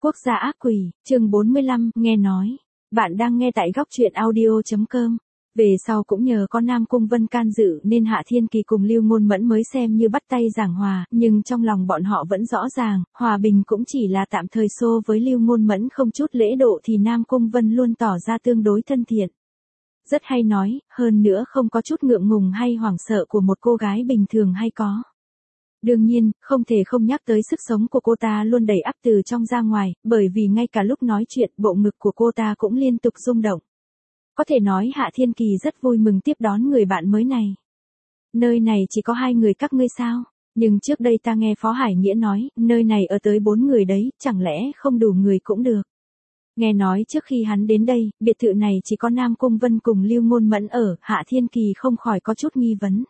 Quốc gia ác quỷ, chương 45, nghe nói. Bạn đang nghe tại góc truyện audio.com. Về sau cũng nhờ có Nam Cung Vân can dự nên Hạ Thiên Kỳ cùng Lưu Ngôn Mẫn mới xem như bắt tay giảng hòa, nhưng trong lòng bọn họ vẫn rõ ràng, hòa bình cũng chỉ là tạm thời xô với Lưu Ngôn Mẫn không chút lễ độ thì Nam Cung Vân luôn tỏ ra tương đối thân thiện. Rất hay nói, hơn nữa không có chút ngượng ngùng hay hoảng sợ của một cô gái bình thường hay có. Đương nhiên, không thể không nhắc tới sức sống của cô ta luôn đầy ắp từ trong ra ngoài, bởi vì ngay cả lúc nói chuyện bộ ngực của cô ta cũng liên tục rung động. Có thể nói Hạ Thiên Kỳ rất vui mừng tiếp đón người bạn mới này. Nơi này chỉ có 2 người các ngươi sao? Nhưng trước đây ta nghe Phó Hải Nghĩa nói, nơi này ở tới 4 người đấy, chẳng lẽ không đủ người cũng được. Nghe nói trước khi hắn đến đây, biệt thự này chỉ có Nam Cung Vân cùng Lưu Ngôn Mẫn ở, Hạ Thiên Kỳ không khỏi có chút nghi vấn.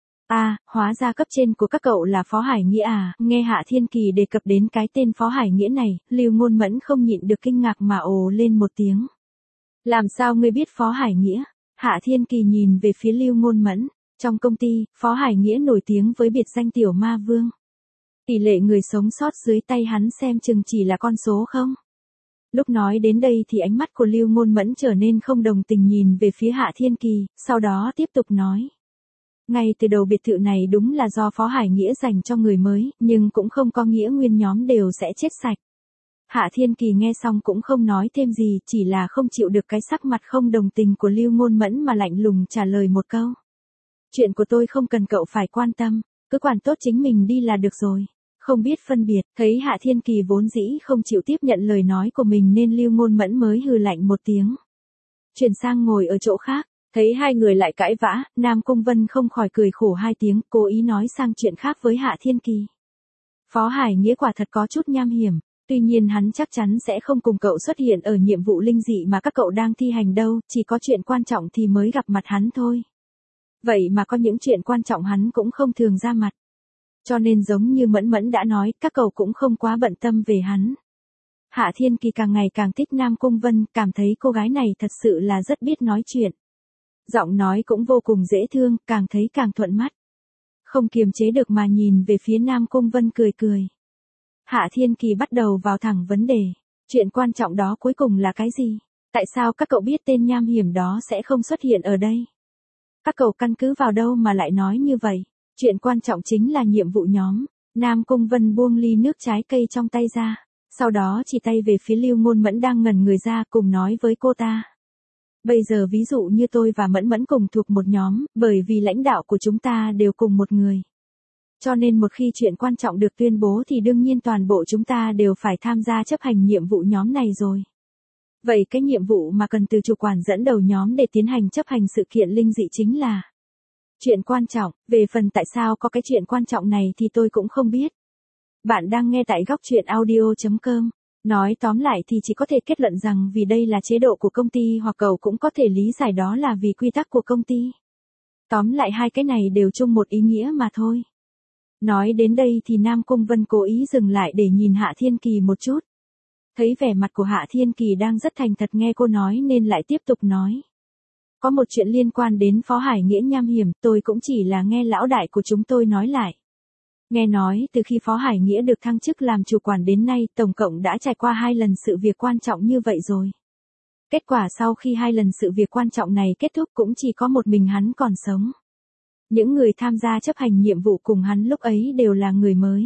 Hóa ra cấp trên của các cậu là Phó Hải Nghĩa à, nghe Hạ Thiên Kỳ đề cập đến cái tên Phó Hải Nghĩa này, Lưu Ngôn Mẫn không nhịn được kinh ngạc mà ồ lên một tiếng. Làm sao ngươi biết Phó Hải Nghĩa? Hạ Thiên Kỳ nhìn về phía Lưu Ngôn Mẫn, trong công ty, Phó Hải Nghĩa nổi tiếng với biệt danh Tiểu Ma Vương. Tỷ lệ người sống sót dưới tay hắn xem chừng chỉ là con số không? Lúc nói đến đây thì ánh mắt của Lưu Ngôn Mẫn trở nên không đồng tình nhìn về phía Hạ Thiên Kỳ, sau đó tiếp tục nói. Ngay từ đầu biệt thự này đúng là do Phó Hải Nghĩa dành cho người mới, nhưng cũng không có nghĩa nguyên nhóm đều sẽ chết sạch. Hạ Thiên Kỳ nghe xong cũng không nói thêm gì, chỉ là không chịu được cái sắc mặt không đồng tình của Lưu Ngôn Mẫn mà lạnh lùng trả lời một câu. Chuyện của tôi không cần cậu phải quan tâm, cứ quản tốt chính mình đi là được rồi. Không biết phân biệt, thấy Hạ Thiên Kỳ vốn dĩ không chịu tiếp nhận lời nói của mình nên Lưu Ngôn Mẫn mới hừ lạnh một tiếng. Chuyển sang ngồi ở chỗ khác. Thấy 2 người lại cãi vã, Nam Cung Vân không khỏi cười khổ 2 tiếng, cố ý nói sang chuyện khác với Hạ Thiên Kỳ. Phó Hải Nghĩa quả thật có chút nham hiểm, tuy nhiên hắn chắc chắn sẽ không cùng cậu xuất hiện ở nhiệm vụ linh dị mà các cậu đang thi hành đâu, chỉ có chuyện quan trọng thì mới gặp mặt hắn thôi. Vậy mà có những chuyện quan trọng hắn cũng không thường ra mặt. Cho nên giống như Mẫn Mẫn đã nói, các cậu cũng không quá bận tâm về hắn. Hạ Thiên Kỳ càng ngày càng thích Nam Cung Vân, cảm thấy cô gái này thật sự là rất biết nói chuyện. Giọng nói cũng vô cùng dễ thương, càng thấy càng thuận mắt. Không kiềm chế được mà nhìn về phía Nam Cung Vân cười cười. Hạ Thiên Kỳ bắt đầu vào thẳng vấn đề. Chuyện quan trọng đó cuối cùng là cái gì? Tại sao các cậu biết tên nham hiểm đó sẽ không xuất hiện ở đây? Các cậu căn cứ vào đâu mà lại nói như vậy? Chuyện quan trọng chính là nhiệm vụ nhóm. Nam Cung Vân buông ly nước trái cây trong tay ra. Sau đó chỉ tay về phía Lưu Ngôn Mẫn đang ngẩn người ra cùng nói với cô ta. Bây giờ ví dụ như tôi và Mẫn Mẫn cùng thuộc một nhóm, bởi vì lãnh đạo của chúng ta đều cùng một người. Cho nên một khi chuyện quan trọng được tuyên bố thì đương nhiên toàn bộ chúng ta đều phải tham gia chấp hành nhiệm vụ nhóm này rồi. Vậy cái nhiệm vụ mà cần từ chủ quản dẫn đầu nhóm để tiến hành chấp hành sự kiện linh dị chính là chuyện quan trọng. Về phần tại sao có cái chuyện quan trọng này thì tôi cũng không biết. Bạn đang nghe tại góc truyện audio.com. Nói tóm lại thì chỉ có thể kết luận rằng vì đây là chế độ của công ty hoặc cậu cũng có thể lý giải đó là vì quy tắc của công ty. Tóm lại 2 cái này đều chung một ý nghĩa mà thôi. Nói đến đây thì Nam Cung Vân cố ý dừng lại để nhìn Hạ Thiên Kỳ một chút. Thấy vẻ mặt của Hạ Thiên Kỳ đang rất thành thật nghe cô nói nên lại tiếp tục nói. Có một chuyện liên quan đến Phó Hải Nghĩa nham hiểm, tôi cũng chỉ là nghe lão đại của chúng tôi nói lại. Nghe nói từ khi Phó Hải Nghĩa được thăng chức làm chủ quản đến nay tổng cộng đã trải qua 2 lần sự việc quan trọng như vậy rồi. Kết quả sau khi 2 lần sự việc quan trọng này kết thúc cũng chỉ có một mình hắn còn sống. Những người tham gia chấp hành nhiệm vụ cùng hắn lúc ấy đều là người mới.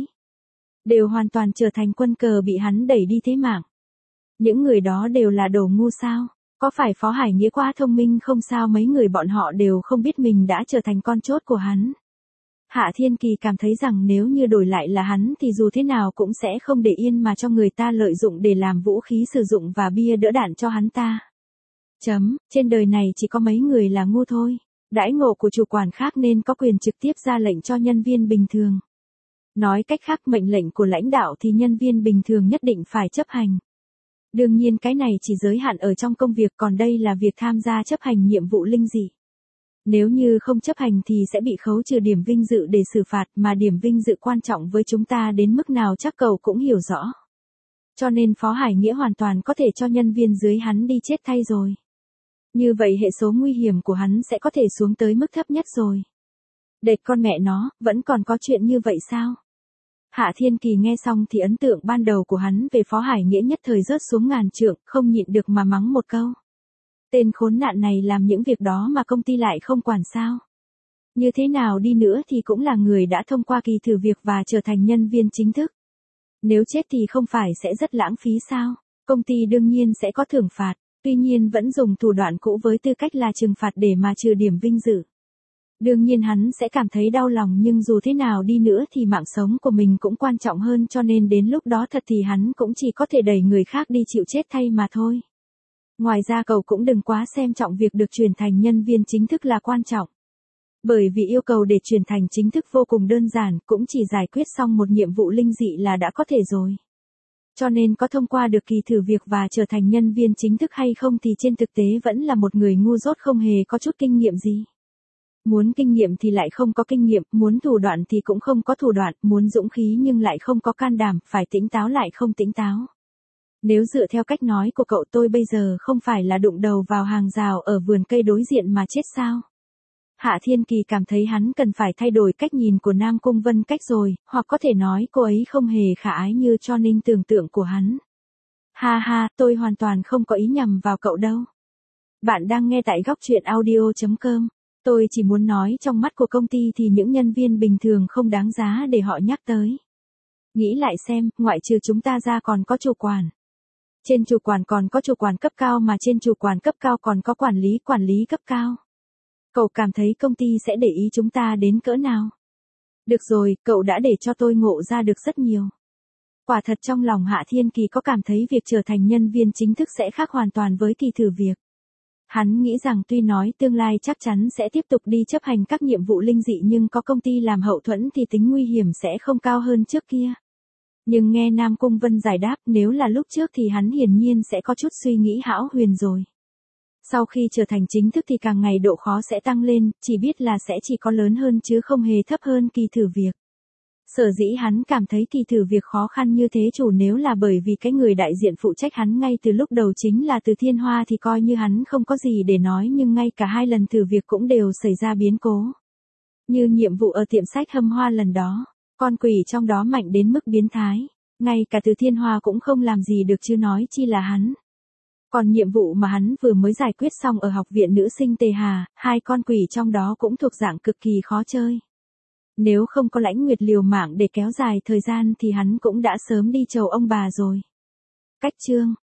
Đều hoàn toàn trở thành quân cờ bị hắn đẩy đi thế mạng. Những người đó đều là đồ ngu sao? Có phải Phó Hải Nghĩa quá thông minh không sao mấy người bọn họ đều không biết mình đã trở thành con chốt của hắn. Hạ Thiên Kỳ cảm thấy rằng nếu như đổi lại là hắn thì dù thế nào cũng sẽ không để yên mà cho người ta lợi dụng để làm vũ khí sử dụng và bia đỡ đạn cho hắn ta. Trên đời này chỉ có mấy người là ngu thôi. Đãi ngộ của chủ quản khác nên có quyền trực tiếp ra lệnh cho nhân viên bình thường. Nói cách khác mệnh lệnh của lãnh đạo thì nhân viên bình thường nhất định phải chấp hành. Đương nhiên cái này chỉ giới hạn ở trong công việc còn đây là việc tham gia chấp hành nhiệm vụ linh dị. Nếu như không chấp hành thì sẽ bị khấu trừ điểm vinh dự để xử phạt mà điểm vinh dự quan trọng với chúng ta đến mức nào chắc cậu cũng hiểu rõ. Cho nên Phó Hải Nghĩa hoàn toàn có thể cho nhân viên dưới hắn đi chết thay rồi. Như vậy hệ số nguy hiểm của hắn sẽ có thể xuống tới mức thấp nhất rồi. Đệt con mẹ nó, vẫn còn có chuyện như vậy sao? Hạ Thiên Kỳ nghe xong thì ấn tượng ban đầu của hắn về Phó Hải Nghĩa nhất thời rớt xuống ngàn trượng, không nhịn được mà mắng một câu. Tên khốn nạn này làm những việc đó mà công ty lại không quản sao? Như thế nào đi nữa thì cũng là người đã thông qua kỳ thử việc và trở thành nhân viên chính thức. Nếu chết thì không phải sẽ rất lãng phí sao? Công ty đương nhiên sẽ có thưởng phạt, tuy nhiên vẫn dùng thủ đoạn cũ với tư cách là trừng phạt để mà trừ điểm vinh dự. Đương nhiên hắn sẽ cảm thấy đau lòng, nhưng dù thế nào đi nữa thì mạng sống của mình cũng quan trọng hơn, cho nên đến lúc đó thật thì hắn cũng chỉ có thể đẩy người khác đi chịu chết thay mà thôi. Ngoài ra cậu cũng đừng quá xem trọng việc được chuyển thành nhân viên chính thức là quan trọng. Bởi vì yêu cầu để chuyển thành chính thức vô cùng đơn giản, cũng chỉ giải quyết xong một nhiệm vụ linh dị là đã có thể rồi. Cho nên có thông qua được kỳ thử việc và trở thành nhân viên chính thức hay không thì trên thực tế vẫn là một người ngu dốt không hề có chút kinh nghiệm gì. Muốn kinh nghiệm thì lại không có kinh nghiệm, muốn thủ đoạn thì cũng không có thủ đoạn, muốn dũng khí nhưng lại không có can đảm, phải tỉnh táo lại không tỉnh táo. Nếu dựa theo cách nói của cậu, tôi bây giờ không phải là đụng đầu vào hàng rào ở vườn cây đối diện mà chết sao? Hạ Thiên Kỳ cảm thấy hắn cần phải thay đổi cách nhìn của Nam Cung Vân Cách rồi, hoặc có thể nói cô ấy không hề khả ái như cho ninh tưởng tượng của hắn. Ha ha, tôi hoàn toàn không có ý nhầm vào cậu đâu. Bạn đang nghe tại góc truyện audio.com. Tôi chỉ muốn nói trong mắt của công ty thì những nhân viên bình thường không đáng giá để họ nhắc tới. Nghĩ lại xem, ngoại trừ chúng ta ra còn có chủ quản. Trên chủ quản còn có chủ quản cấp cao, mà trên chủ quản cấp cao còn có quản lý cấp cao. Cậu cảm thấy công ty sẽ để ý chúng ta đến cỡ nào? Được rồi, cậu đã để cho tôi ngộ ra được rất nhiều. Quả thật trong lòng Hạ Thiên Kỳ có cảm thấy việc trở thành nhân viên chính thức sẽ khác hoàn toàn với kỳ thử việc. Hắn nghĩ rằng tuy nói tương lai chắc chắn sẽ tiếp tục đi chấp hành các nhiệm vụ linh dị, nhưng có công ty làm hậu thuẫn thì tính nguy hiểm sẽ không cao hơn trước kia. Nhưng nghe Nam Cung Vân giải đáp, nếu là lúc trước thì hắn hiển nhiên sẽ có chút suy nghĩ hão huyền rồi. Sau khi trở thành chính thức thì càng ngày độ khó sẽ tăng lên, chỉ biết là sẽ chỉ có lớn hơn chứ không hề thấp hơn kỳ thử việc. Sở dĩ hắn cảm thấy kỳ thử việc khó khăn như thế chủ nếu là bởi vì cái người đại diện phụ trách hắn ngay từ lúc đầu chính là Từ Thiên Hoa thì coi như hắn không có gì để nói, nhưng ngay cả hai lần thử việc cũng đều xảy ra biến cố. Như nhiệm vụ ở tiệm sách Hâm Hoa lần đó, con quỷ trong đó mạnh đến mức biến thái, ngay cả Từ Thiên Hoa cũng không làm gì được chứ nói chi là hắn. Còn nhiệm vụ mà hắn vừa mới giải quyết xong ở học viện nữ sinh Tề Hà, hai con quỷ trong đó cũng thuộc dạng cực kỳ khó chơi. Nếu không có Lãnh Nguyệt liều mạng để kéo dài thời gian thì hắn cũng đã sớm đi chầu ông bà rồi. Cách chương